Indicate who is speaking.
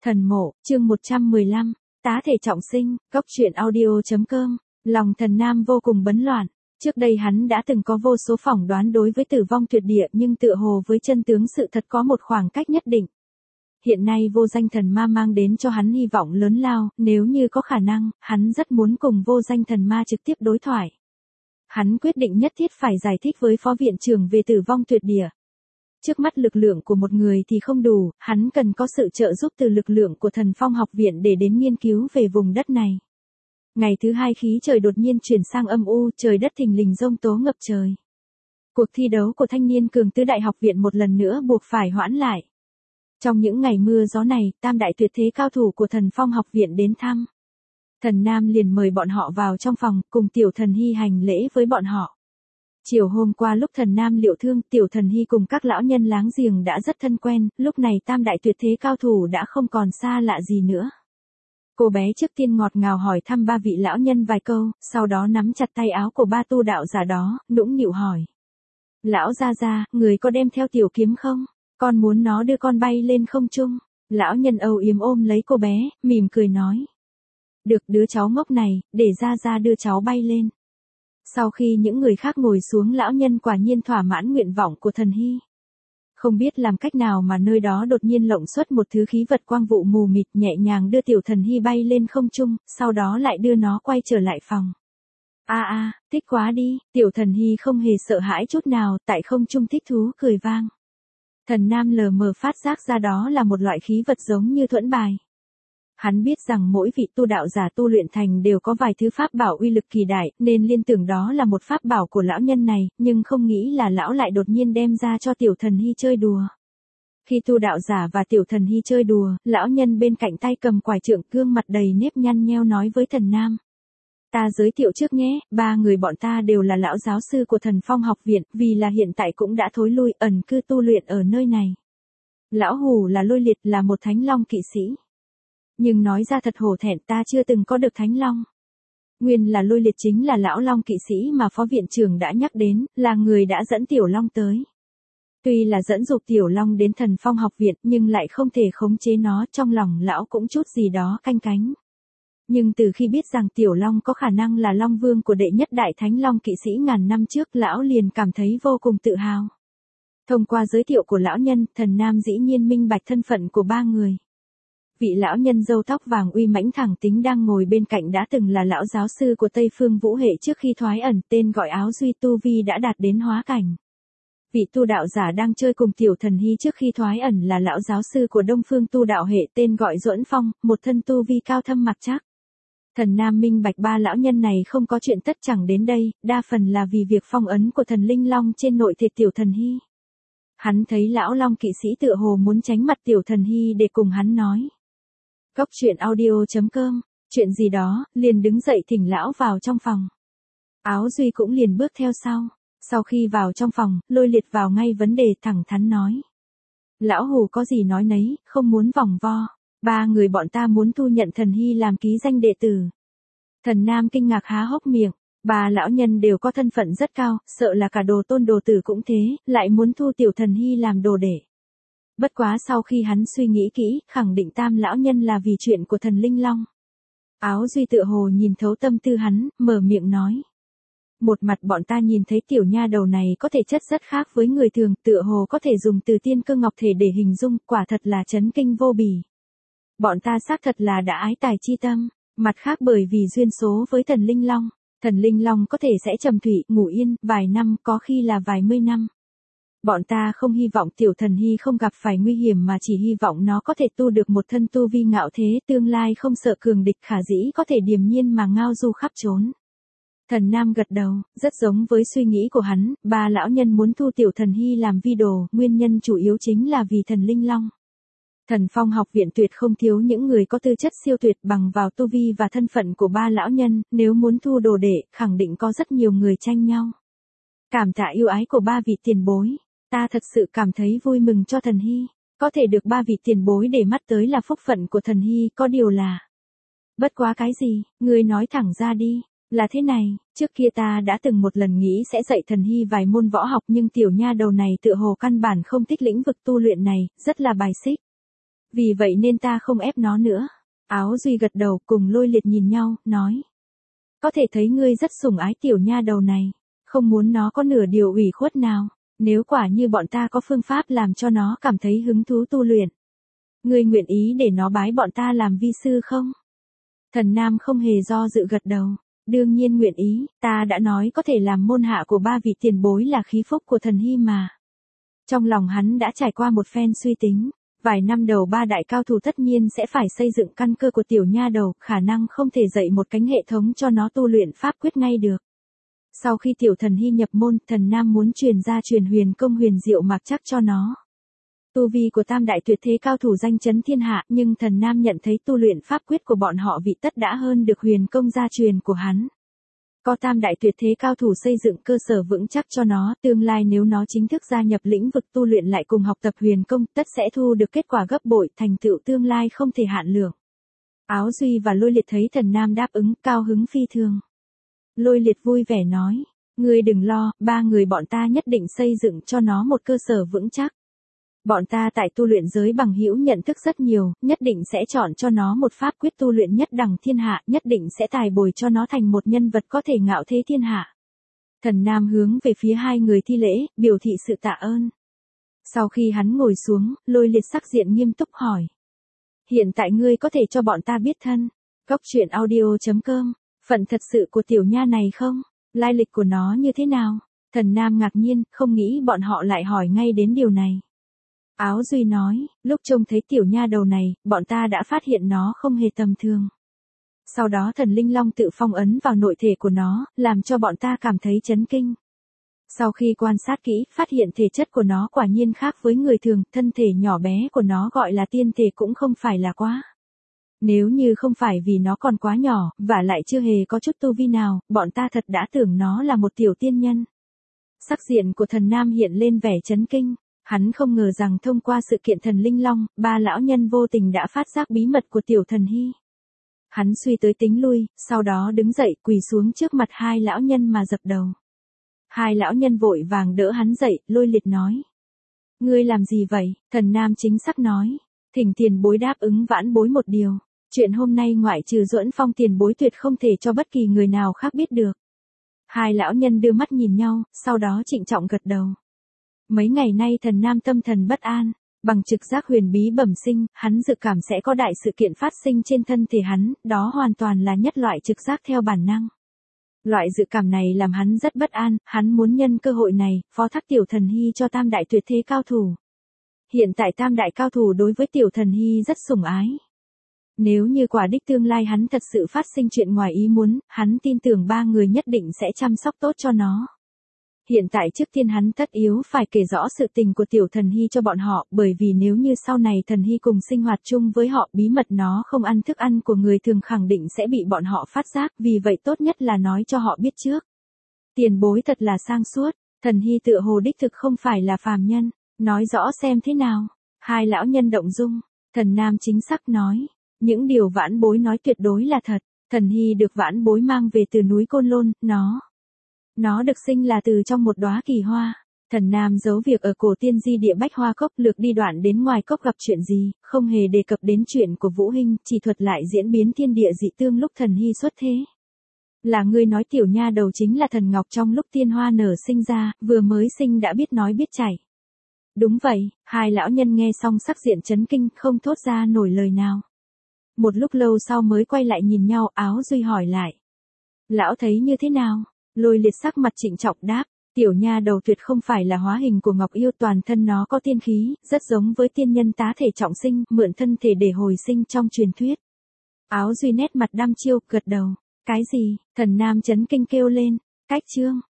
Speaker 1: Thần mộ, chương 115, tá thể trọng sinh, góc truyện audio.com, lòng Thần Nam vô cùng bấn loạn. Trước đây hắn đã từng có vô số phỏng đoán đối với tử vong tuyệt địa nhưng tựa hồ với chân tướng sự thật có một khoảng cách nhất định. Hiện nay vô danh thần ma mang đến cho hắn hy vọng lớn lao, nếu như có khả năng, hắn rất muốn cùng vô danh thần ma trực tiếp đối thoại. Hắn quyết định nhất thiết phải giải thích với phó viện trưởng về tử vong tuyệt địa. Trước mắt lực lượng của một người thì không đủ, hắn cần có sự trợ giúp từ lực lượng của Thần Phong học viện để đến nghiên cứu về vùng đất này. Ngày thứ hai khí trời đột nhiên chuyển sang âm u, trời đất thình lình giông tố ngập trời. Cuộc thi đấu của thanh niên cường tứ đại học viện một lần nữa buộc phải hoãn lại. Trong những ngày mưa gió này, tam đại tuyệt thế cao thủ của Thần Phong học viện đến thăm. Thần Nam liền mời bọn họ vào trong phòng, cùng Tiểu Thần Hy hành lễ với bọn họ. Chiều hôm qua lúc Thần Nam liệu thương, Tiểu Thần Hy cùng các lão nhân láng giềng đã rất thân quen, lúc này tam đại tuyệt thế cao thủ đã không còn xa lạ gì nữa. Cô bé trước tiên ngọt ngào hỏi thăm ba vị lão nhân vài câu, sau đó nắm chặt tay áo của ba tu đạo giả đó, nũng nịu hỏi. Lão gia gia, người có đem theo tiểu kiếm không? Con muốn nó đưa con bay lên không trung. Lão nhân âu yếm ôm lấy cô bé, mỉm cười nói. Được đứa cháu ngốc này, để gia gia đưa cháu bay lên. Sau khi những người khác ngồi xuống, lão nhân quả nhiên thỏa mãn nguyện vọng của Thần Hy. Không biết làm cách nào mà nơi đó đột nhiên lộng xuất một thứ khí vật quang vụ mù mịt, nhẹ nhàng đưa Tiểu Thần Hy bay lên không trung, sau đó lại đưa nó quay trở lại phòng. Thích quá đi, Tiểu Thần Hy không hề sợ hãi chút nào, tại không trung thích thú cười vang. Thần Nam lờ mờ phát giác ra đó là một loại khí vật giống như thuẫn bài. Hắn biết rằng mỗi vị tu đạo giả tu luyện thành đều có vài thứ pháp bảo uy lực kỳ đại, nên liên tưởng đó là một pháp bảo của lão nhân này, nhưng không nghĩ là lão lại đột nhiên đem ra cho Tiểu Thần Hy chơi đùa. Khi tu đạo giả và Tiểu Thần Hy chơi đùa, lão nhân bên cạnh tay cầm quải trượng, gương mặt đầy nếp nhăn nheo nói với Thần Nam. Ta giới thiệu trước nhé, ba người bọn ta đều là lão giáo sư của Thần Phong học viện, vì là hiện tại cũng đã thối lui ẩn cư tu luyện ở nơi này. Lão Hù là Lôi Liệt, là một thánh long kỵ sĩ. Nhưng nói ra thật hổ thẹn, ta chưa từng có được thánh long. Nguyên là Lôi Liệt chính là lão long kỵ sĩ mà phó viện trưởng đã nhắc đến, là người đã dẫn Tiểu Long tới. Tuy là dẫn dục Tiểu Long đến Thần Phong học viện nhưng lại không thể khống chế nó, trong lòng lão cũng chút gì đó canh cánh. Nhưng từ khi biết rằng Tiểu Long có khả năng là Long Vương của đệ nhất đại thánh long kỵ sĩ ngàn năm trước, lão liền cảm thấy vô cùng tự hào. Thông qua giới thiệu của lão nhân, Thần Nam dĩ nhiên minh bạch thân phận của ba người. Vị lão nhân râu tóc vàng uy mãnh thẳng tính đang ngồi bên cạnh đã từng là lão giáo sư của Tây Phương Vũ hệ trước khi thoái ẩn, tên gọi Áo Duy, tu vi đã đạt đến hóa cảnh. Vị tu đạo giả đang chơi cùng Tiểu Thần Hy trước khi thoái ẩn là lão giáo sư của Đông Phương tu đạo hệ, tên gọi Duẫn Phong, một thân tu vi cao thâm mặc chắc. Thần Nam minh bạch ba lão nhân này không có chuyện tất chẳng đến đây, đa phần là vì việc phong ấn của thần linh long trên nội thể Tiểu Thần Hy. Hắn thấy lão long kỵ sĩ tựa hồ muốn tránh mặt Tiểu Thần Hy để cùng hắn nói. Góc truyện audio.com, chuyện gì đó, liền đứng dậy thỉnh lão vào trong phòng. Áo Duy cũng liền bước theo sau. Sau khi vào trong phòng, Lôi Liệt vào ngay vấn đề, thẳng thắn nói. Lão Hù có gì nói nấy, không muốn vòng vo. Ba người bọn ta muốn thu nhận Thần Hy làm ký danh đệ tử. Thần Nam kinh ngạc há hốc miệng. Ba lão nhân đều có thân phận rất cao, sợ là cả đồ tôn đồ tử cũng thế, lại muốn thu Tiểu Thần Hy làm đồ đệ. Bất quá sau khi hắn suy nghĩ kỹ, khẳng định tam lão nhân là vì chuyện của thần linh long. Áo Duy tựa hồ nhìn thấu tâm tư hắn, mở miệng nói. Một mặt bọn ta nhìn thấy tiểu nha đầu này có thể chất rất khác với người thường, tựa hồ có thể dùng từ tiên cơ ngọc thể để hình dung, quả thật là chấn kinh vô bì. Bọn ta xác thật là đã ái tài chi tâm, mặt khác bởi vì duyên số với thần linh long có thể sẽ trầm thủy, ngủ yên, vài năm, có khi là vài mươi năm. Bọn ta không hy vọng Tiểu Thần Hy không gặp phải nguy hiểm mà chỉ hy vọng nó có thể tu được một thân tu vi ngạo thế, tương lai không sợ cường địch, khả dĩ có thể điềm nhiên mà ngao du khắp trốn. Thần Nam gật đầu, rất giống với suy nghĩ của hắn, ba lão nhân muốn thu Tiểu Thần Hy làm vi đồ, nguyên nhân chủ yếu chính là vì thần linh long. Thần Phong học viện tuyệt không thiếu những người có tư chất siêu tuyệt, bằng vào tu vi và thân phận của ba lão nhân, nếu muốn thu đồ đệ, khẳng định có rất nhiều người tranh nhau. Cảm tạ yêu ái của ba vị tiền bối, ta thật sự cảm thấy vui mừng cho Thần Hy, có thể được ba vị tiền bối để mắt tới là phúc phận của Thần Hy, có điều là. Bất quá cái gì, ngươi nói thẳng ra đi. Là thế này, trước kia ta đã từng một lần nghĩ sẽ dạy Thần Hy vài môn võ học nhưng tiểu nha đầu này tựa hồ căn bản không thích lĩnh vực tu luyện này, rất là bài xích. Vì vậy nên ta không ép nó nữa. Áo Duy gật đầu, cùng Lôi Liệt nhìn nhau, nói. Có thể thấy ngươi rất sủng ái tiểu nha đầu này, không muốn nó có nửa điều ủy khuất nào. Nếu quả như bọn ta có phương pháp làm cho nó cảm thấy hứng thú tu luyện, ngươi nguyện ý để nó bái bọn ta làm vi sư không? Thần Nam không hề do dự gật đầu. Đương nhiên nguyện ý, ta đã nói có thể làm môn hạ của ba vị tiền bối là khí phúc của thần hy mà. Trong lòng hắn đã trải qua một phen suy tính, vài năm đầu ba đại cao thủ tất nhiên sẽ phải xây dựng căn cơ của tiểu nha đầu, khả năng không thể dạy một cánh hệ thống cho nó tu luyện pháp quyết ngay được. Sau khi tiểu thần hy nhập môn, thần Nam muốn truyền ra truyền huyền công huyền diệu mạc chắc cho nó. Tu vi của tam đại tuyệt thế cao thủ danh chấn thiên hạ, nhưng thần Nam nhận thấy tu luyện pháp quyết của bọn họ vị tất đã hơn được huyền công gia truyền của hắn. Có tam đại tuyệt thế cao thủ xây dựng cơ sở vững chắc cho nó, tương lai nếu nó chính thức gia nhập lĩnh vực tu luyện lại cùng học tập huyền công, tất sẽ thu được kết quả gấp bội, thành tựu tương lai không thể hạn lượng. Áo Duy và Lôi Liệt thấy thần Nam đáp ứng, cao hứng phi thường. Lôi Liệt vui vẻ nói, ngươi đừng lo, ba người bọn ta nhất định xây dựng cho nó một cơ sở vững chắc. Bọn ta tại tu luyện giới bằng hữu nhận thức rất nhiều, nhất định sẽ chọn cho nó một pháp quyết tu luyện nhất đẳng thiên hạ, nhất định sẽ tài bồi cho nó thành một nhân vật có thể ngạo thế thiên hạ. Thần Nam hướng về phía hai người thi lễ, biểu thị sự tạ ơn. Sau khi hắn ngồi xuống, Lôi Liệt sắc diện nghiêm túc hỏi. Hiện tại ngươi có thể cho bọn ta biết thân, Cốc.audio.com, phận thật sự của tiểu nha này không? Lai lịch của nó như thế nào? Thần Nam ngạc nhiên, không nghĩ bọn họ lại hỏi ngay đến điều này. Áo Duy nói, lúc trông thấy tiểu nha đầu này, bọn ta đã phát hiện nó không hề tầm thường. Sau đó thần linh long tự phong ấn vào nội thể của nó, làm cho bọn ta cảm thấy chấn kinh. Sau khi quan sát kỹ, phát hiện thể chất của nó quả nhiên khác với người thường, thân thể nhỏ bé của nó gọi là tiên thể cũng không phải là quá. Nếu như không phải vì nó còn quá nhỏ, và lại chưa hề có chút tu vi nào, bọn ta thật đã tưởng nó là một tiểu tiên nhân. Sắc diện của thần Nam hiện lên vẻ chấn kinh. Hắn không ngờ rằng thông qua sự kiện thần linh long, ba lão nhân vô tình đã phát giác bí mật của tiểu thần hy. Hắn suy tới tính lui, sau đó đứng dậy quỳ xuống trước mặt hai lão nhân mà dập đầu. Hai lão nhân vội vàng đỡ hắn dậy, Lôi Liệt nói. Ngươi làm gì vậy? Thần Nam chính xác nói. Thỉnh tiền bối đáp ứng vãn bối một điều. Chuyện hôm nay ngoại trừ Duẫn Phong tiền bối tuyệt không thể cho bất kỳ người nào khác biết được. Hai lão nhân đưa mắt nhìn nhau, sau đó trịnh trọng gật đầu. Mấy ngày nay thần Nam tâm thần bất an, bằng trực giác huyền bí bẩm sinh, hắn dự cảm sẽ có đại sự kiện phát sinh trên thân thể hắn, đó hoàn toàn là nhất loại trực giác theo bản năng. Loại dự cảm này làm hắn rất bất an, hắn muốn nhân cơ hội này, phó thác tiểu thần hy cho tam đại tuyệt thế cao thủ. Hiện tại tam đại cao thủ đối với tiểu thần hy rất sủng ái. Nếu như quả đích tương lai hắn thật sự phát sinh chuyện ngoài ý muốn, hắn tin tưởng ba người nhất định sẽ chăm sóc tốt cho nó. Hiện tại trước tiên hắn tất yếu phải kể rõ sự tình của tiểu thần hy cho bọn họ, bởi vì nếu như sau này thần hy cùng sinh hoạt chung với họ, bí mật nó không ăn thức ăn của người thường khẳng định sẽ bị bọn họ phát giác, vì vậy tốt nhất là nói cho họ biết trước. Tiền bối thật là sang suốt, thần hy tựa hồ đích thực không phải là phàm nhân, nói rõ xem thế nào. Hai lão nhân động dung, thần Nam chính xác nói, những điều vãn bối nói tuyệt đối là thật, thần hy được vãn bối mang về từ núi Côn Lôn, Nó được sinh là từ trong một đóa kỳ hoa. Thần Nam giấu việc ở cổ tiên di địa Bách Hoa Cốc, lược đi đoạn đến ngoài cốc gặp chuyện gì, không hề đề cập đến chuyện của Vũ Hinh, chỉ thuật lại diễn biến thiên địa dị tương lúc thần hy xuất thế. Là ngươi nói tiểu nha đầu chính là thần ngọc trong lúc tiên hoa nở sinh ra, vừa mới sinh đã biết nói biết chảy. Đúng vậy, hai lão nhân nghe xong sắc diện chấn kinh, không thốt ra nổi lời nào. Một lúc lâu sau mới quay lại nhìn nhau, Áo Duy hỏi lại. Lão thấy như thế nào? Lôi Liệt sắc mặt trịnh trọng đáp, tiểu nha đầu tuyệt không phải là hóa hình của Ngọc Yêu, toàn thân nó có tiên khí, rất giống với tiên nhân tá thể trọng sinh, mượn thân thể để hồi sinh trong truyền thuyết. Áo Duy nét mặt đăm chiêu, gật đầu. Cái gì? Thần Nam chấn kinh kêu lên. Cách chương.